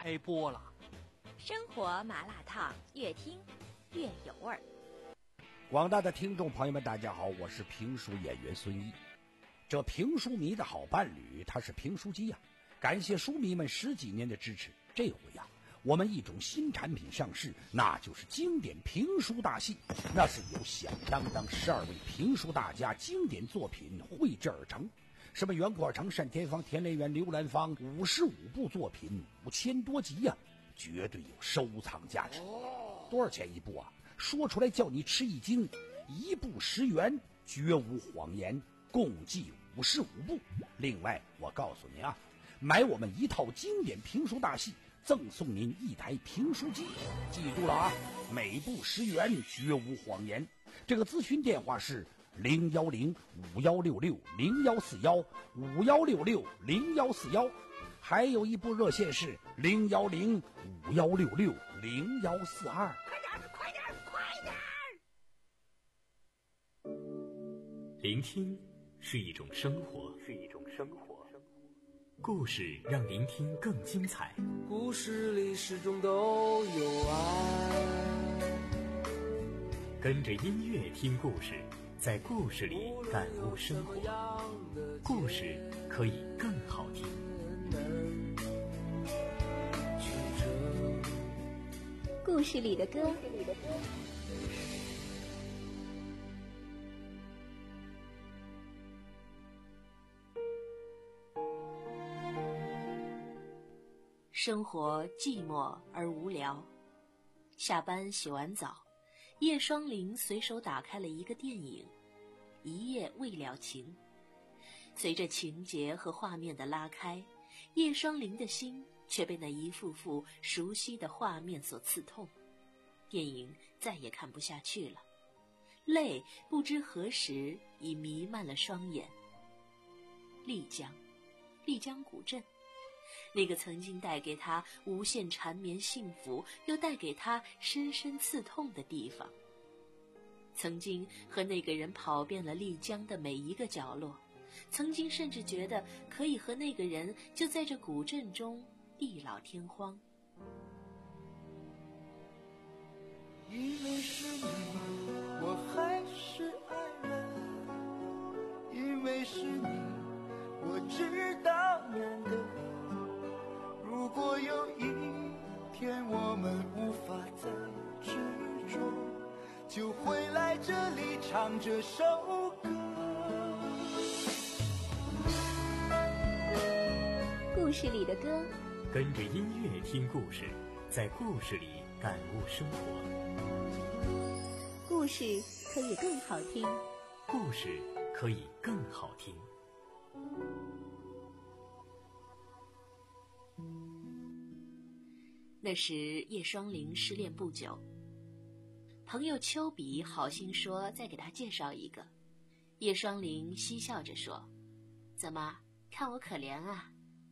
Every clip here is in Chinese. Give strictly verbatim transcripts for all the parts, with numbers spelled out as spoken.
开播了。 生活麻辣烫，越听越有味儿。 广大的听众朋友们，大家好，我是评书演员孙一。这评书迷的好伴侣，他是评书机呀、啊。感谢书迷们十几年的支持，这回呀、啊，我们一种新产品上市，那就是经典评书大戏。那是由响当当十二位评书大家经典作品绘制而成。什么袁阔成、单田芳、田连元、刘兰芳，五十五部作品，五千多集呀、啊，绝对有收藏价值。多少钱一部啊？说出来叫你吃一惊，一部十元，绝无谎言，共计五十五部。另外，我告诉您啊，买我们一套经典评书大戏，赠送您一台评书机。记住了啊，每部十元，绝无谎言。这个咨询电话是零幺零五幺六六零幺四幺五幺六六零幺四幺，还有一部热线是零幺零五幺六六零幺四二。 快点，快点，快点！ 聆听是一种生活，是一种生活。故事让聆听更精彩。 故事里始终都有爱。 跟着音乐听故事，在故事里感悟生活。故事可以更好听。 故事里的歌。生活寂寞而无聊，下班洗完澡，叶双麟随手打开了一个电影《一夜未了情》。随着情节和画面的拉开，叶双麟的心却被那一幅幅熟悉的画面所刺痛，电影再也看不下去了，泪不知何时已弥漫了双眼。丽江，丽江古镇，那个曾经带给他无限缠绵幸福，又带给他深深刺痛的地方。曾经和那个人跑遍了丽江的每一个角落，曾经甚至觉得可以和那个人就在这古镇中地老天荒。 因为是你，我还是爱人，因为是你，我知道难得。如果有一天我们无法再执着，就会来这里唱这首歌。 故事里的歌， 跟着音乐听故事，在故事里感悟生活。 故事可以更好听， 故事可以更好听。 那时叶双麟失恋不久，朋友丘比好心说再给他介绍一个。叶双麟嬉笑着说：怎么看我可怜啊？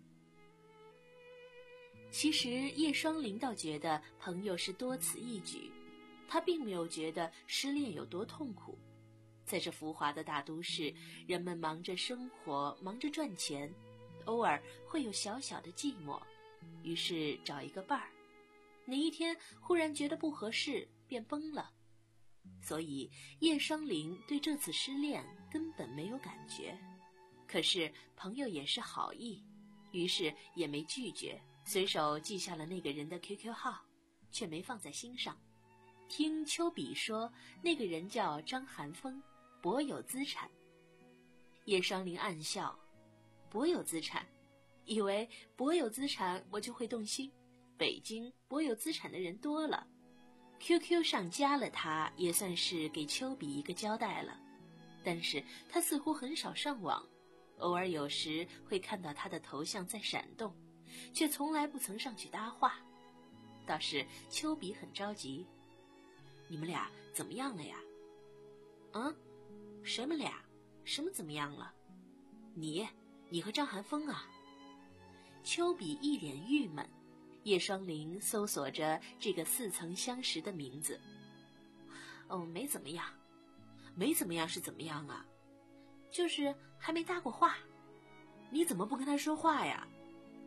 其实叶双麟倒觉得朋友是多此一举，他并没有觉得失恋有多痛苦。在这浮华的大都市，人们忙着生活，忙着赚钱，偶尔会有小小的寂寞，于是找一个伴儿。哪一天忽然觉得不合适，便崩了。所以叶双麟对这次失恋根本没有感觉。可是朋友也是好意，于是也没拒绝，随手记下了那个人的 Q Q 号，却没放在心上。听丘比说，那个人叫张寒风，薄有资产。叶双麟暗笑，薄有资产，以为薄有资产我就会动心。北京薄有资产的人多了， Q Q 上加了他，也算是给丘比一个交代了。但是他似乎很少上网，偶尔有时会看到他的头像在闪动，却从来不曾上去搭话。倒是丘比很着急，你们俩怎么样了呀？嗯，什么俩？什么怎么样了？你，你和张寒风啊？丘比一脸郁闷。叶双麟搜索着这个似曾相识的名字。哦，没怎么样。没怎么样是怎么样啊？就是还没搭过话。你怎么不跟他说话呀？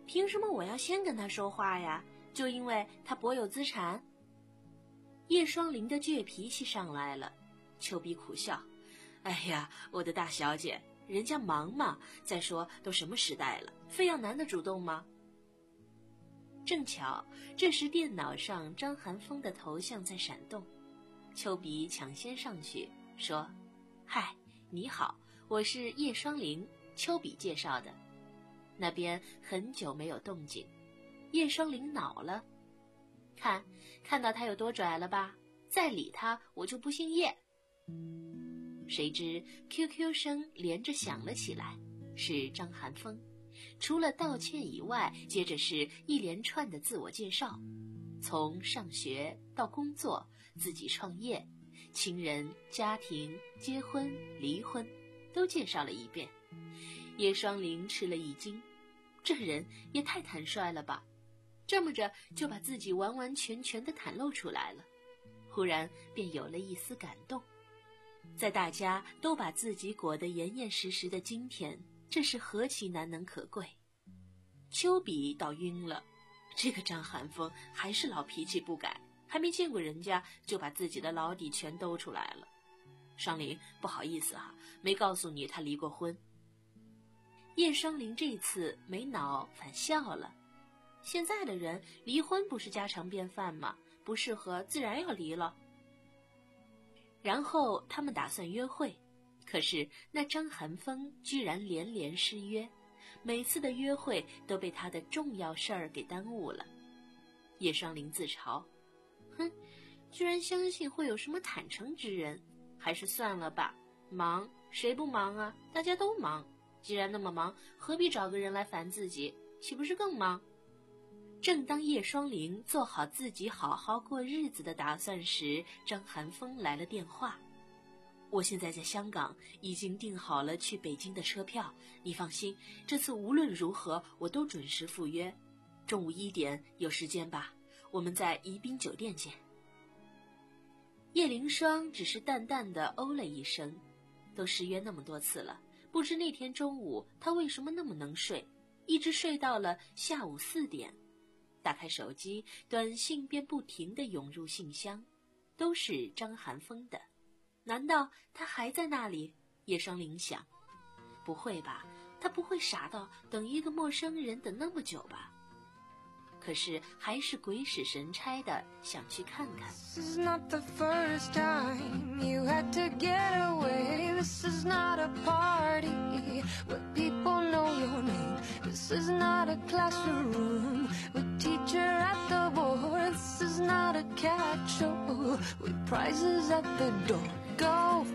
凭什么我要先跟他说话呀？就因为他薄有资产？叶双林的倔脾气上来了，丘比苦笑：哎呀，我的大小姐，人家忙嘛，再说都什么时代了，非要男的主动吗？正巧这时电脑上张寒风的头像在闪动，丘比抢先上去说：嗨，你好，我是叶双林，丘比介绍的。那边很久没有动静，叶双林恼了，看看到他有多拽了吧，再理他我就不姓叶。谁知 Q Q 声连着响了起来，是张寒风。除了道歉以外，接着是一连串的自我介绍，从上学到工作，自己创业，亲人、家庭、结婚、离婚，都介绍了一遍。叶双林吃了一惊，这人也太坦率了吧，这么着就把自己完完全全的袒露出来了。忽然便有了一丝感动。在大家都把自己裹得严严实实的今天，这是何其难能可贵。丘比倒晕了，这个张寒风还是老脾气不改，还没见过人家就把自己的老底全兜出来了。双林，不好意思哈、啊，没告诉你他离过婚。叶双林这次没恼反笑了，现在的人离婚不是家常便饭吗？不适合自然要离了。然后他们打算约会，可是那张寒风居然连连失约，每次的约会都被他的重要事儿给耽误了。叶双林自嘲：哼，居然相信会有什么坦诚之人，还是算了吧，忙谁不忙啊？大家都忙，既然那么忙，何必找个人来烦自己，岂不是更忙？正当叶双林做好自己好好过日子的打算时，张寒风来了电话：我现在在香港，已经订好了去北京的车票，你放心，这次无论如何我都准时赴约。中午一点有时间吧？我们在宜宾酒店见。叶凌霜只是淡淡的哦了一声，都失约那么多次了，不知那天中午他为什么那么能睡，一直睡到了下午四点。打开手机，短信便不停地涌入信箱，都是张寒风的。难道他还在那里？叶双林想，不会吧，他不会傻到等一个陌生人等那么久吧？可是还是鬼使神差的想去看看。 This is not the first time you had to get away. This is not a party where people know your name. This is not a classroom with teacher at the board. This is not a cat show with prizes at the door. Go,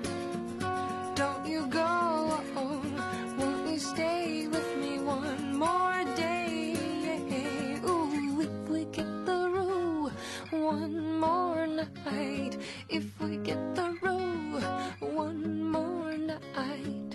don't you go, won't you stay with me one more day? One more night, if we get the room, one more night.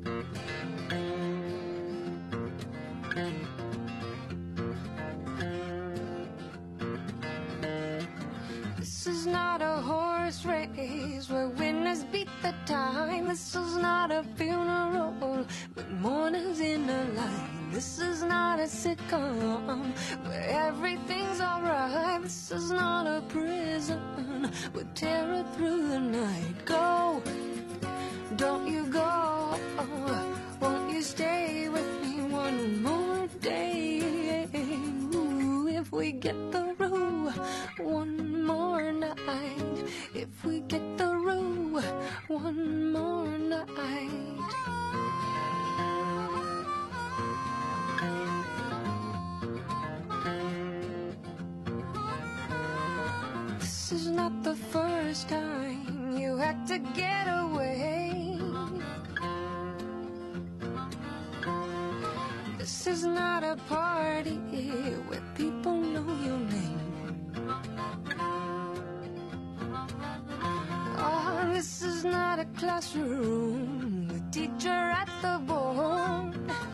This is not a horse race where winners beat the time. This is not a funeral with mourners in a line. This is not a sitcom where everything's alright. This is not a prison with terror through the night. Go, don't you go, won't you stay with me one more day? Ooh, if we get the roo, one more night. If we get the roo, one more night. This is not the first time you had to get away. This is not a party where people know your name. Oh, this is not a classroom with teacher at the board.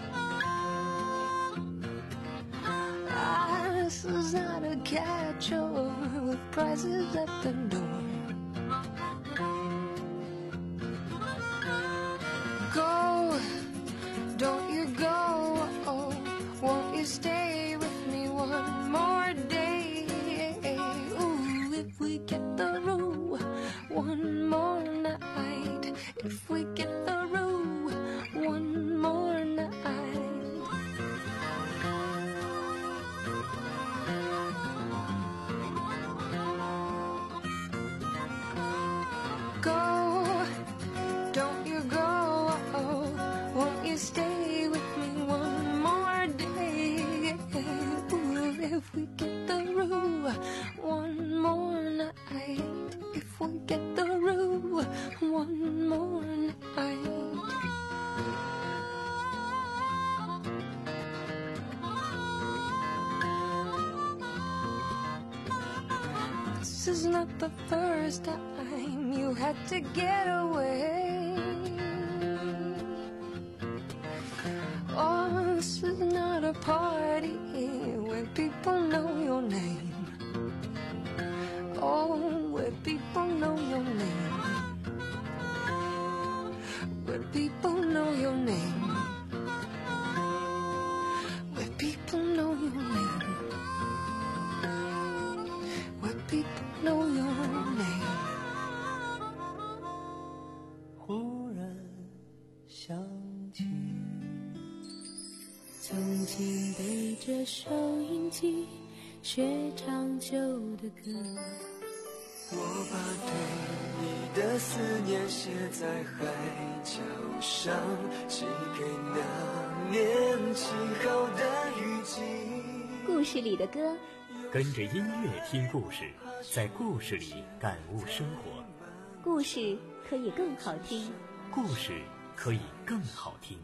This is not a cat show with prizes at the door. Go, don't you go, won't you stay if we get the roo. One more night, if we get the roo. One more night. This is not the first time you had to get away. Oh, this is not a party where people know your name. Oh, where people know your name. Where people know your name. Where people know your name. Where people know your name. 忽然想起， 曾经背着收音机学唱旧的歌， 我把对你的思念写在海角上，寄给那年起好的雨季。 故事里的歌， 跟着音乐听故事，在故事里感悟生活。 故事可以更好听， 故事可以更好听。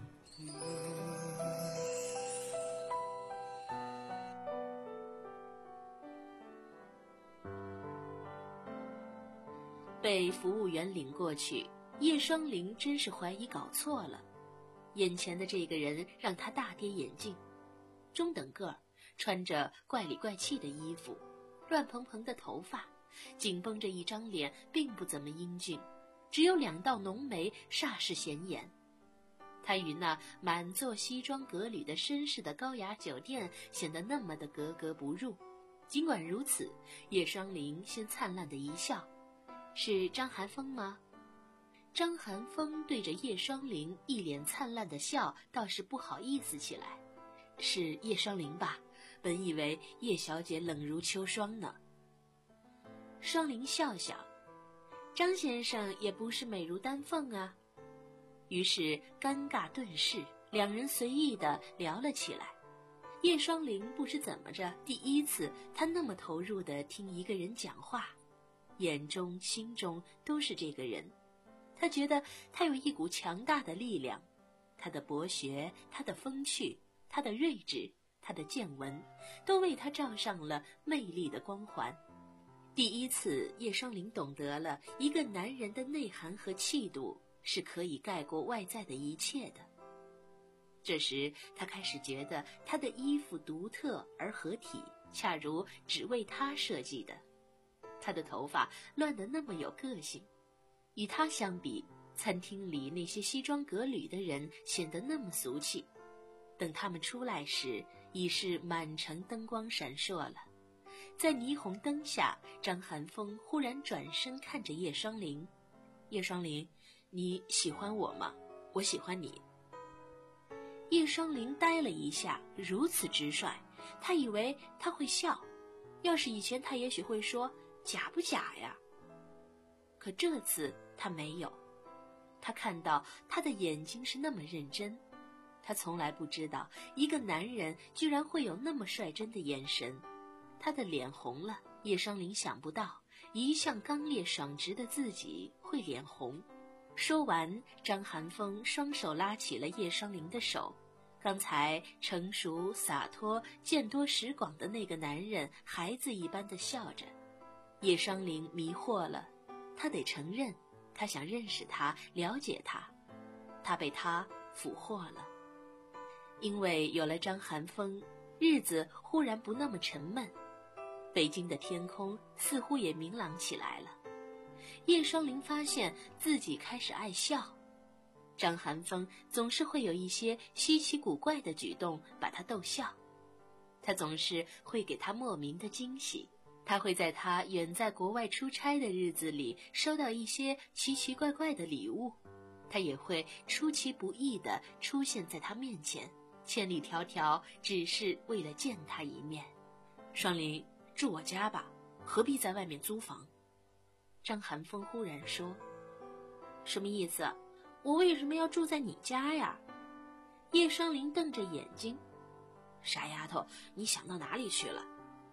被服务员领过去，叶双林真是怀疑搞错了。眼前的这个人让他大跌眼镜，中等个儿，穿着怪里怪气的衣服，乱蓬蓬的头发，紧绷着一张脸，并不怎么英俊，只有两道浓眉煞是显眼。他与那满座西装革履的绅士的高雅酒店显得那么的格格不入。尽管如此，叶双林先灿烂的一笑。是张寒风吗？张寒风对着叶双林一脸灿烂的笑，倒是不好意思起来。是叶双林吧？本以为叶小姐冷如秋霜呢。双林笑笑，张先生也不是美如丹凤啊。于是尴尬顿逝，两人随意地聊了起来。叶双林不知怎么着，第一次他那么投入地听一个人讲话，眼中心中都是这个人。他觉得他有一股强大的力量，他的博学，他的风趣，他的睿智，他的见闻，都为他罩上了魅力的光环。第一次，叶双林懂得了一个男人的内涵和气度是可以盖过外在的一切的。这时他开始觉得他的衣服独特而合体，恰如只为他设计的。他的头发乱得那么有个性，与他相比，餐厅里那些西装革履的人显得那么俗气。等他们出来时，已是满城灯光闪烁了。在霓虹灯下，张寒风忽然转身看着叶双林：“叶双林，你喜欢我吗？我喜欢你。”叶双林呆了一下，如此直率，他以为他会笑，要是以前他也许会说假不假呀？可这次他没有，他看到他的眼睛是那么认真，他从来不知道一个男人居然会有那么率真的眼神。他的脸红了，叶双林想不到一向刚烈爽直的自己会脸红。说完，张寒风双手拉起了叶双林的手。刚才成熟洒脱见多识广的那个男人孩子一般的笑着。叶双林迷惑了，他得承认，他想认识他，了解他，他被他俘获了。因为有了张寒风，日子忽然不那么沉闷，北京的天空似乎也明朗起来了。叶双林发现自己开始爱笑，张寒风总是会有一些稀奇古怪的举动把他逗笑，他总是会给他莫名的惊喜。他会在他远在国外出差的日子里收到一些奇奇怪怪的礼物，他也会出其不意地出现在他面前，千里迢迢只是为了见他一面。双林，住我家吧，何必在外面租房？张寒风忽然说。什么意思？我为什么要住在你家呀？叶双林瞪着眼睛。傻丫头，你想到哪里去了？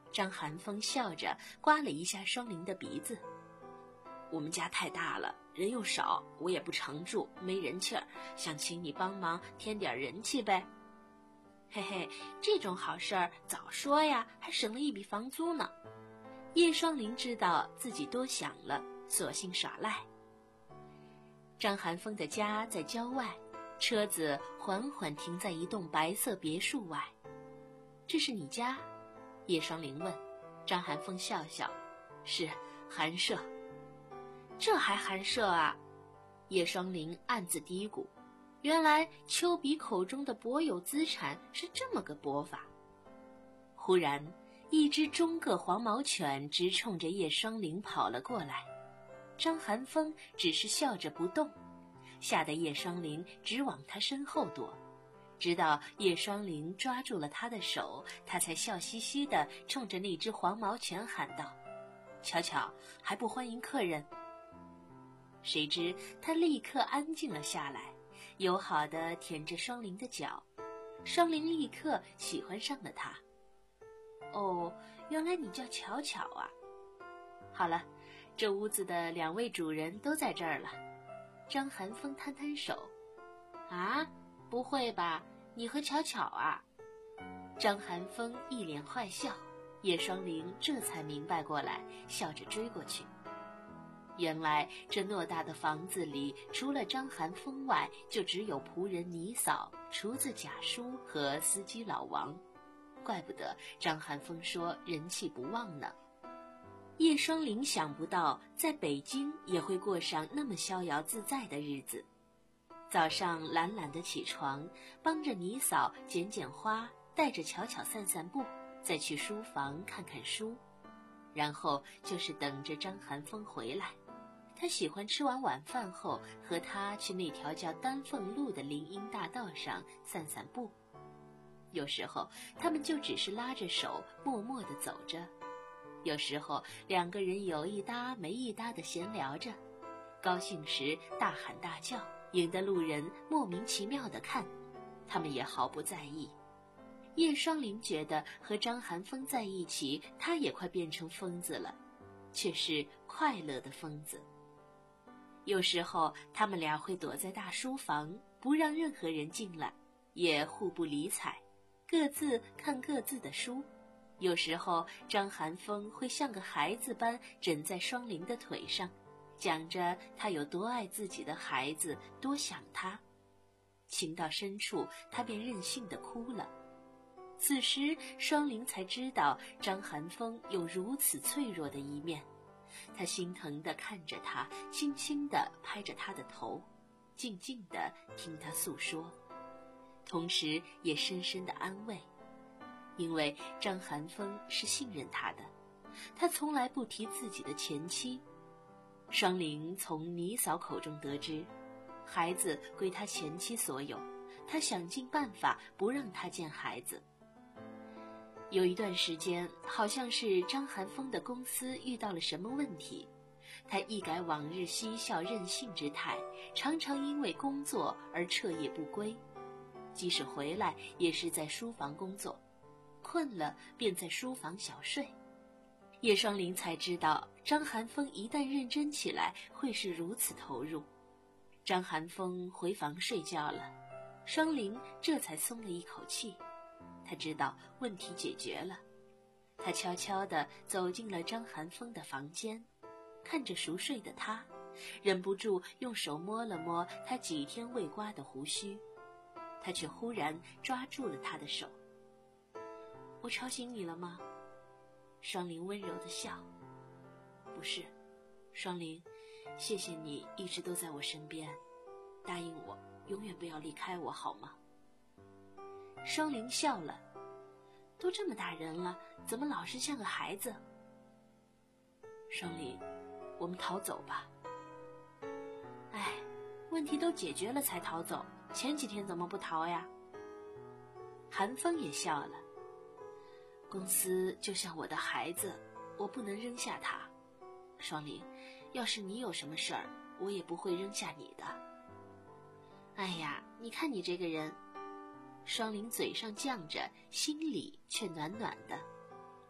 张寒风笑着刮了一下双林的鼻子。我们家太大了，人又少，我也不常住，没人气儿，想请你帮忙添点人气呗。嘿嘿，这种好事儿早说呀，还省了一笔房租呢。叶双林知道自己多想了，索性耍赖。张寒风的家在郊外，车子缓缓停在一栋白色别墅外。这是你家？叶双林问。张寒风笑笑，是寒舍。这还寒舍啊？叶双林暗自嘀咕，原来丘比口中的薄有资产是这么个薄法。忽然一只中个黄毛犬直冲着叶双林跑了过来，张寒风只是笑着不动，吓得叶双林直往他身后躲，直到叶双林抓住了他的手，他才笑嘻嘻地冲着那只黄毛犬喊道：瞧瞧，还不欢迎客人？谁知他立刻安静了下来，友好地舔着双林的脚，双林立刻喜欢上了他。哦，原来你叫巧巧啊。好了，这屋子的两位主人都在这儿了。张寒风摊摊手。啊，不会吧，你和巧巧啊？张寒风一脸坏笑，叶双林这才明白过来，笑着追过去。原来这偌大的房子里，除了张寒风外，就只有仆人倪嫂、厨子贾叔和司机老王。怪不得张寒风说人气不旺呢。叶双林想不到在北京也会过上那么逍遥自在的日子。早上懒懒地起床，帮着倪嫂剪剪花，带着巧巧散散步，再去书房看看书，然后就是等着张寒风回来。他喜欢吃完晚饭后和他去那条叫丹凤路的林荫大道上散散步。有时候他们就只是拉着手默默地走着，有时候两个人有一搭没一搭地闲聊着，高兴时大喊大叫，引得路人莫名其妙地看，他们也毫不在意。叶双林觉得和张寒风在一起，他也快变成疯子了，却是快乐的疯子。有时候他们俩会躲在大书房，不让任何人进来，也互不理睬，各自看各自的书。有时候张寒风会像个孩子般枕在双林的腿上，讲着他有多爱自己的孩子，多想他。情到深处，他便任性地哭了。此时双林才知道张寒风有如此脆弱的一面，他心疼地看着他，轻轻地拍着他的头，静静地听他诉说，同时也深深地安慰。因为张寒风是信任他的，他从来不提自己的前妻。双林从倪嫂口中得知，孩子归他前妻所有，他想尽办法不让他见孩子。有一段时间，好像是张寒风的公司遇到了什么问题，他一改往日嬉笑任性之态，常常因为工作而彻夜不归，即使回来也是在书房工作，困了便在书房小睡。叶双林才知道张寒风一旦认真起来会是如此投入。张寒风回房睡觉了，双林这才松了一口气，他知道问题解决了。他悄悄地走进了张寒风的房间，看着熟睡的他，忍不住用手摸了摸他几天未刮的胡须，他却忽然抓住了他的手。我吵醒你了吗？双林温柔地笑。不是，双林，谢谢你一直都在我身边，答应我永远不要离开我好吗？双林笑了，都这么大人了，怎么老是像个孩子？双林，我们逃走吧。哎，问题都解决了才逃走，前几天怎么不逃呀？寒风也笑了。公司就像我的孩子，我不能扔下他。双林，要是你有什么事儿，我也不会扔下你的。哎呀，你看你这个人。双林嘴上犟着，心里却暖暖的。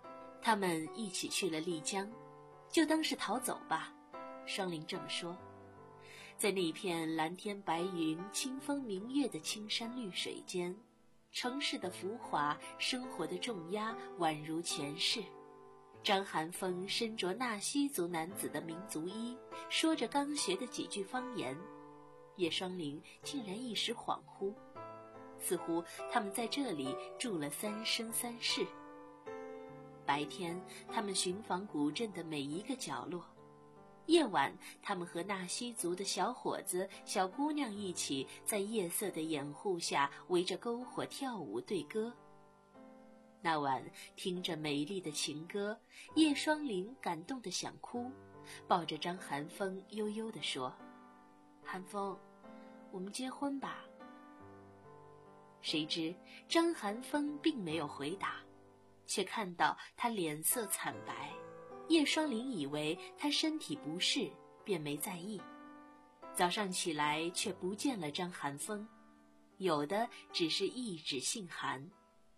他们一起去了丽江，就当是逃走吧，双林这么说。在那片蓝天白云、清风明月的青山绿水间，城市的浮华，生活的重压宛如前世。张寒风身着纳西族男子的民族衣，说着刚学的几句方言，叶双林竟然一时恍惚，似乎他们在这里住了三生三世。白天他们寻访古镇的每一个角落，夜晚他们和纳西族的小伙子小姑娘一起在夜色的掩护下围着篝火跳舞对歌。那晚听着美丽的情歌，叶双林感动得想哭，抱着张寒风悠悠地说：寒风，我们结婚吧。谁知张寒风并没有回答，却看到他脸色惨白，叶双林以为他身体不适，便没在意。早上起来却不见了张寒风，有的只是一纸信函。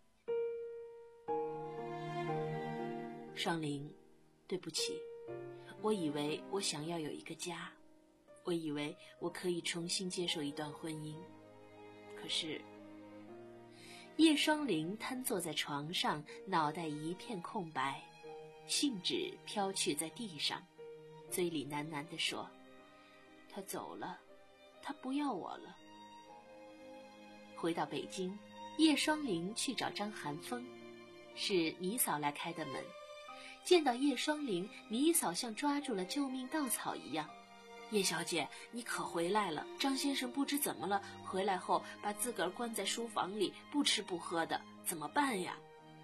双林，对不起，我以为我想要有一个家，我以为我可以重新接受一段婚姻，可是……叶双林瘫坐在床上，脑袋一片空白，信纸飘去在地上，嘴里喃喃地说：他走了，他不要我了。回到北京，叶双林去找张寒风，是倪嫂来开的门。见到叶双林，倪嫂像抓住了救命稻草一样：叶小姐，你可回来了，张先生不知怎么了，回来后把自个儿关在书房里，不吃不喝的，怎么办呀？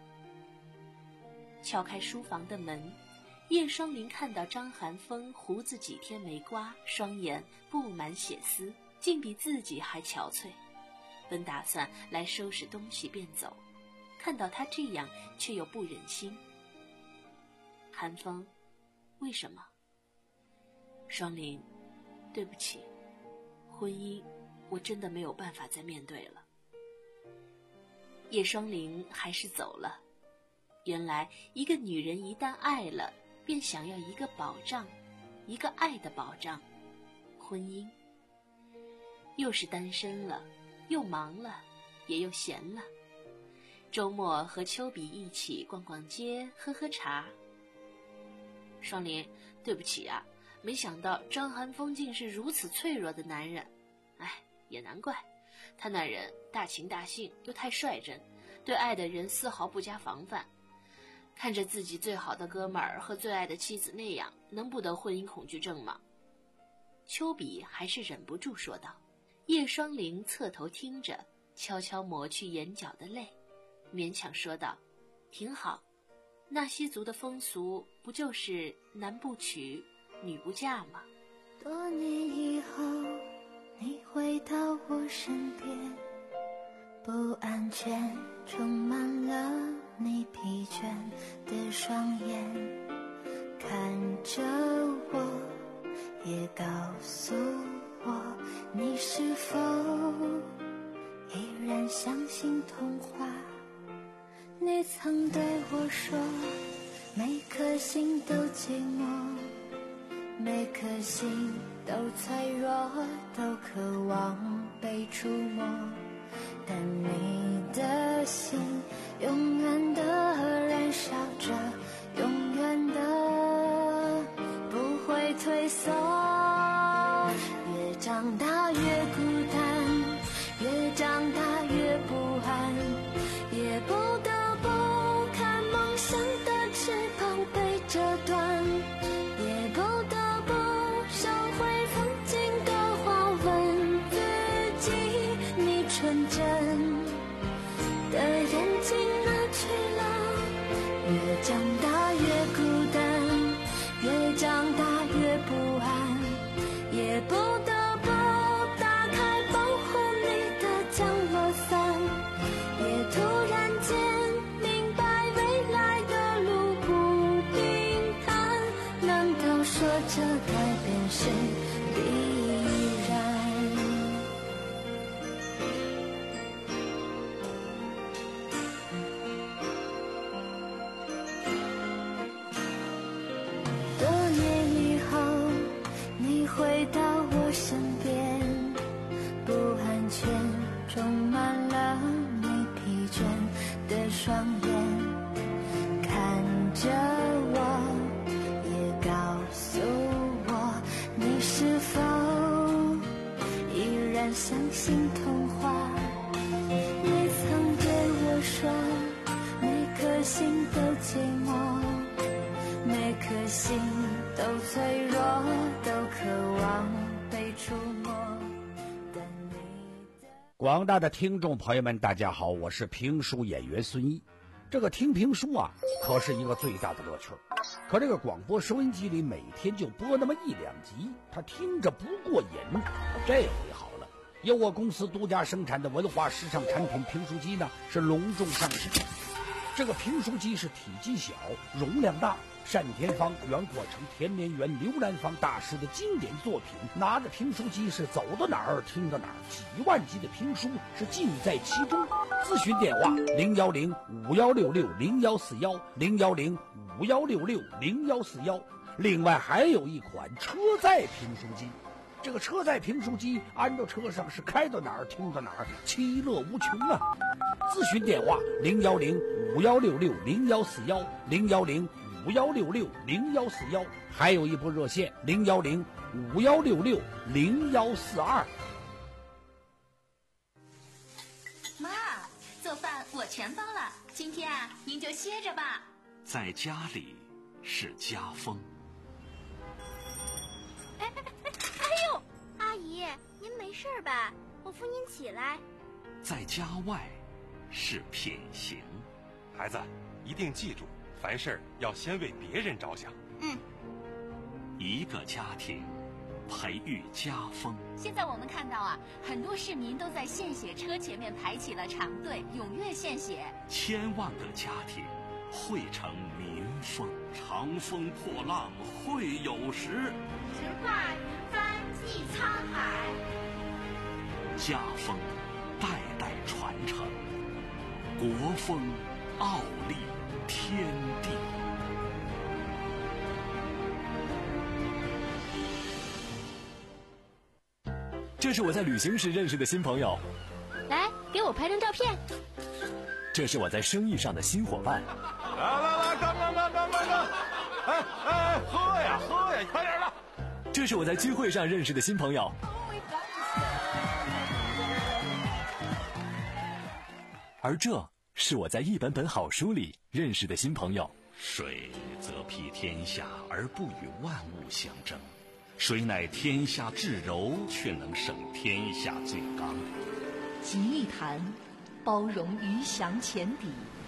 敲开书房的门，叶双林看到张寒风胡子几天没刮，双眼布满血丝，竟比自己还憔悴。本打算来收拾东西便走，看到他这样，却又不忍心。寒风，为什么？双林，对不起，婚姻我真的没有办法再面对了。叶双林还是走了。原来一个女人一旦爱了，便想要一个保障，一个爱的保障，婚姻。又是单身了，又忙了，也又闲了。周末和丘比一起逛逛街，喝喝茶。双林，对不起啊，没想到张寒风竟是如此脆弱的男人。哎，也难怪，他那人大情大性，又太率真，对爱的人丝毫不加防范。看着自己最好的哥们儿和最爱的妻子那样，能不得婚姻恐惧症吗？丘比还是忍不住说道。叶双林侧头听着，悄悄抹去眼角的泪，勉强说道：挺好，纳西族的风俗不就是男不娶女不嫁吗？ 多年以后你回到我身边，不安全充满了你疲倦的双眼，看着我也告诉我，你是否依然相信童话？你曾对我说，每颗心都寂寞，每颗心都脆弱，都渴望被触摸，但你的心永远的燃烧着，永远的不会退缩。越长大越孤单，越长大越不安，也不得不看梦想的翅膀被折断，也不得不收回曾经的话，问自己，你纯真的眼睛哪去了？越长大越孤单，越长大越不安， 心都脆弱，都渴望被触摸。 广大的听众朋友们，大家好，我是评书演员孙一。这个听评书啊，可是一个最大的乐趣。可这个广播收音机里每天就播那么一两集，他听着不过瘾。这回好了，由我公司独家生产的文化时尚产品评书机呢，是隆重上市。这个评书机是体积小，容量大，单田芳、袁阔成、田连元、刘兰芳大师的经典作品，拿着评书机是走到哪儿听到哪儿，几万集的评书是尽在其中。咨询电话零幺零五幺六六零幺四幺零幺零五幺六六零幺四幺。另外还有一款车载评书机，这个车载评书机安到车上是开到哪儿听到哪儿，其乐无穷啊！咨询电话零幺零五幺六六零幺四幺零幺零五幺六六零幺四幺，还有一部热线零幺零五幺六六零幺四二。 妈，做饭我全包了，今天啊，您就歇着吧。 在家里是家风。 哎哎哎哎呦，阿姨，您没事吧？我扶您起来。 在家外是品行。 孩子，一定记住，凡事要先为别人着想。 嗯。 一个家庭培育家风。 现在我们看到啊，很多市民都在献血车前面排起了长队，踊跃献血。 千万个家庭汇成民风。长风破浪会有时， 直挂云帆济沧海。 家风代代传承，国风傲立天地。 这是我在旅行时认识的新朋友， 来给我拍张照片。 这是我在生意上的新伙伴。 来来来，干干干干干干！哎哎，喝呀喝呀，快点的！ 这是我在聚会上认识的新朋友。而这是我在一本本好书里认识的新朋友。 水则披天下而不与万物相争，谁乃天下至柔，却能胜天下最刚。 集一谈，包容鱼翔浅底；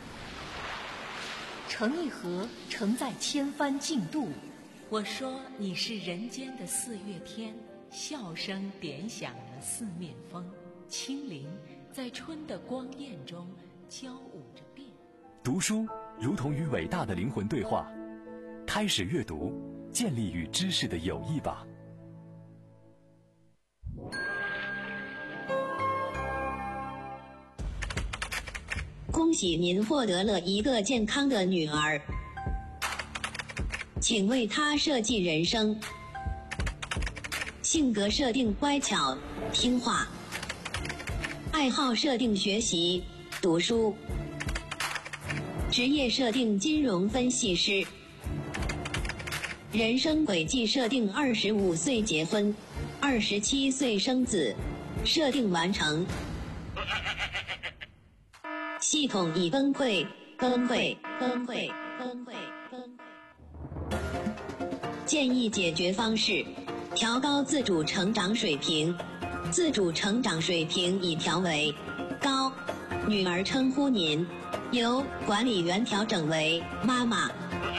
成一河，承载千帆竞渡。 我说你是人间的四月天，笑声点响了四面风，清灵在春的光艳中交舞着变。 读书如同与伟大的灵魂对话，开始阅读，建立与知识的友谊吧。 恭喜您获得了一个健康的女儿，请为她设计人生。性格设定乖巧听话，爱好设定学习读书，职业设定金融分析师，人生轨迹设定二十五岁结婚，二十七岁生子，设定完成。系统已崩溃，崩溃，崩溃，崩溃，崩溃。建议解决方式：调高自主成长水平。自主成长水平已调为高，女儿称呼您，由管理员调整为妈妈。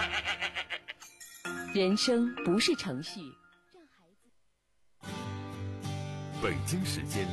人生不是程序。 北京时间